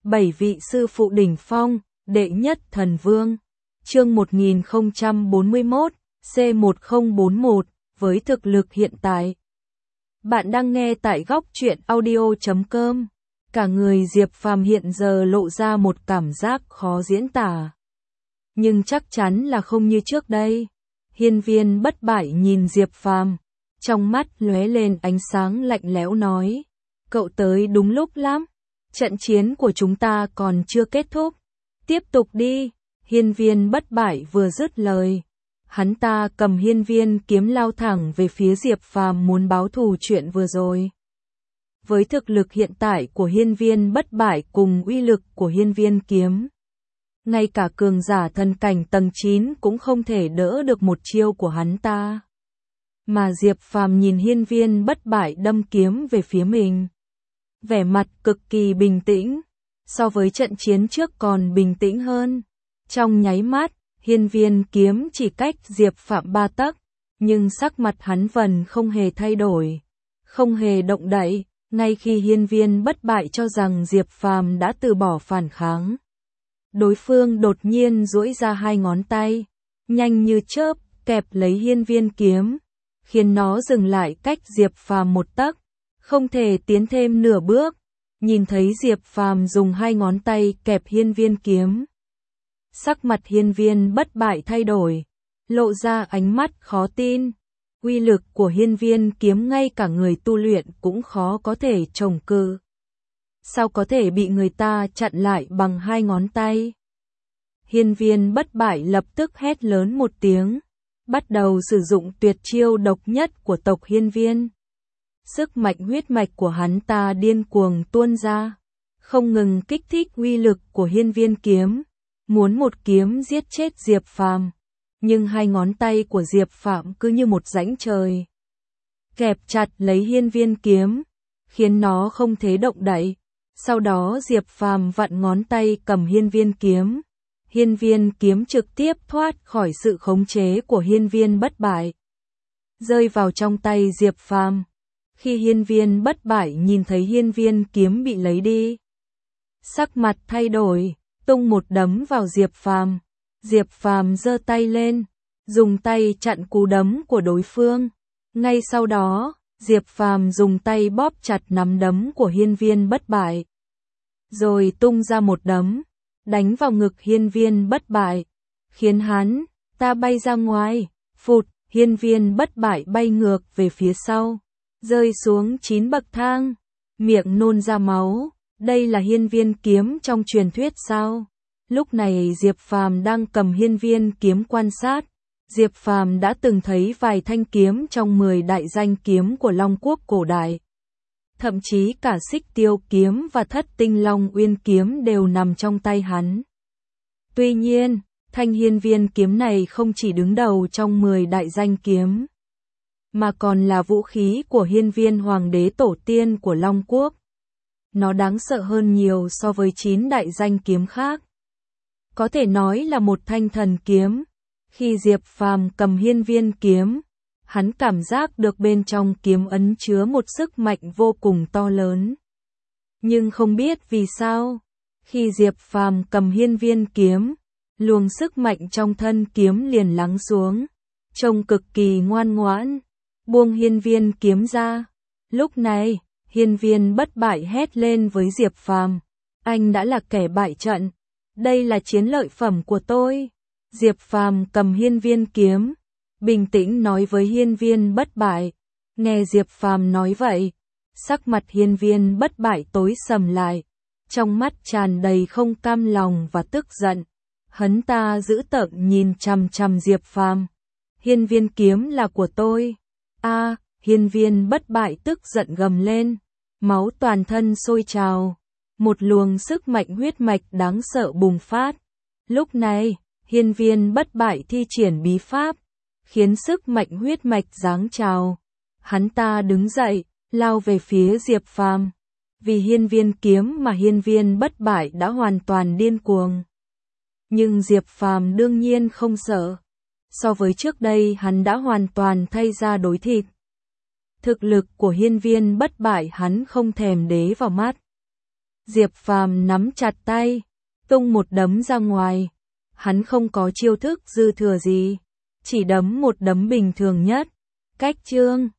7 vị sư phụ đỉnh phong, đệ nhất thần vương. Chương 1041, C1041, với thực lực hiện tại. Bạn đang nghe tại góc truyện audio.com. Cả người Diệp Phàm hiện giờ lộ ra một cảm giác khó diễn tả. Nhưng chắc chắn là không như trước đây. Hiên Viên Bất Bại nhìn Diệp Phàm, trong mắt lóe lên ánh sáng lạnh lẽo nói: "Cậu tới đúng lúc lắm. Trận chiến của chúng ta còn chưa kết thúc. Tiếp tục đi." Hiên Viên Bất Bại vừa dứt lời, hắn ta cầm hiên viên kiếm lao thẳng về phía Diệp Phàm muốn báo thù chuyện vừa rồi. Với thực lực hiện tại của Hiên Viên Bất Bại cùng uy lực của hiên viên kiếm, ngay cả cường giả thần cảnh tầng 9 cũng không thể đỡ được một chiêu của hắn ta. Mà Diệp Phàm nhìn Hiên Viên Bất Bại đâm kiếm về phía mình, vẻ mặt cực kỳ bình tĩnh, so với trận chiến trước còn bình tĩnh hơn. Trong nháy mắt, hiên viên kiếm chỉ cách Diệp Phàm 3 tấc, nhưng sắc mặt hắn vẫn không hề thay đổi, không hề động đậy. Ngay khi Hiên Viên Bất Bại cho rằng Diệp Phàm đã từ bỏ phản kháng, đối phương đột nhiên duỗi ra hai ngón tay, nhanh như chớp, kẹp lấy hiên viên kiếm, khiến nó dừng lại cách Diệp Phàm 1 tấc, không thể tiến thêm nửa bước. Nhìn thấy Diệp Phàm dùng hai ngón tay kẹp hiên viên kiếm, sắc mặt Hiên Viên Bất Bại thay đổi, lộ ra ánh mắt khó tin. Uy lực của hiên viên kiếm ngay cả người tu luyện cũng khó có thể chống cự. Sao có thể bị người ta chặn lại bằng hai ngón tay? Hiên Viên Bất Bại lập tức hét lớn một tiếng, bắt đầu sử dụng tuyệt chiêu độc nhất của tộc Hiên Viên. Sức mạnh huyết mạch của hắn ta điên cuồng tuôn ra, không ngừng kích thích uy lực của hiên viên kiếm, muốn một kiếm giết chết Diệp Phàm. Nhưng hai ngón tay của Diệp Phàm cứ như một rãnh trời, kẹp chặt lấy hiên viên kiếm, khiến nó không thể động đậy. Sau đó Diệp Phàm vặn ngón tay cầm hiên viên kiếm trực tiếp thoát khỏi sự khống chế của Hiên Viên Bất Bại, rơi vào trong tay Diệp Phàm. Khi Hiên Viên Bất Bại nhìn thấy hiên viên kiếm bị lấy đi, sắc mặt thay đổi, tung một đấm vào Diệp Phàm. Diệp Phàm giơ tay lên, dùng tay chặn cú đấm của đối phương. Ngay sau đó, Diệp Phàm dùng tay bóp chặt nắm đấm của Hiên Viên Bất Bại, rồi tung ra một đấm, đánh vào ngực Hiên Viên Bất Bại, khiến hắn ta bay ra ngoài. Phụt, Hiên Viên Bất Bại bay ngược về phía sau, rơi xuống 9 bậc thang, miệng nôn ra máu. Đây là hiên viên kiếm trong truyền thuyết sao? Lúc này Diệp Phàm đang cầm hiên viên kiếm quan sát. Diệp Phàm đã từng thấy vài thanh kiếm trong 10 đại danh kiếm của Long Quốc cổ đại. Thậm chí cả Xích Tiêu kiếm và Thất Tinh Long Uyên kiếm đều nằm trong tay hắn. Tuy nhiên, thanh hiên viên kiếm này không chỉ đứng đầu trong 10 đại danh kiếm, mà còn là vũ khí của hiên viên hoàng đế tổ tiên của Long Quốc. Nó đáng sợ hơn nhiều so với 9 đại danh kiếm khác. Có thể nói là một thanh thần kiếm. Khi Diệp Phàm cầm hiên viên kiếm, hắn cảm giác được bên trong kiếm ấn chứa một sức mạnh vô cùng to lớn. Nhưng không biết vì sao, khi Diệp Phàm cầm hiên viên kiếm, luồng sức mạnh trong thân kiếm liền lắng xuống, trông cực kỳ ngoan ngoãn. Buông hiên viên kiếm ra. Lúc này, Hiên Viên Bất Bại hét lên với Diệp Phàm: "Anh đã là kẻ bại trận, đây là chiến lợi phẩm của tôi." Diệp Phàm cầm hiên viên kiếm, bình tĩnh nói với Hiên Viên Bất Bại. Nghe Diệp Phàm nói vậy, sắc mặt Hiên Viên Bất Bại tối sầm lại, trong mắt tràn đầy không cam lòng và tức giận. Hắn ta dữ tợn nhìn chằm chằm Diệp Phàm. "Hiên viên kiếm là của tôi." "A!" Hiên Viên Bất Bại tức giận gầm lên, máu toàn thân sôi trào, một luồng sức mạnh huyết mạch đáng sợ bùng phát. Lúc này, Hiên Viên Bất Bại thi triển bí pháp, khiến sức mạnh huyết mạch giáng trào. Hắn ta đứng dậy, lao về phía Diệp Phàm. Vì hiên viên kiếm mà Hiên Viên Bất Bại đã hoàn toàn điên cuồng. Nhưng Diệp Phàm đương nhiên không sợ. So với trước đây hắn đã hoàn toàn thay ra đổi thịt. Thực lực của Hiên Viên Bất Bại hắn không thèm để vào mắt. Diệp Phàm nắm chặt tay, tung một đấm ra ngoài. Hắn không có chiêu thức dư thừa gì, chỉ đấm một đấm bình thường nhất. Cách chương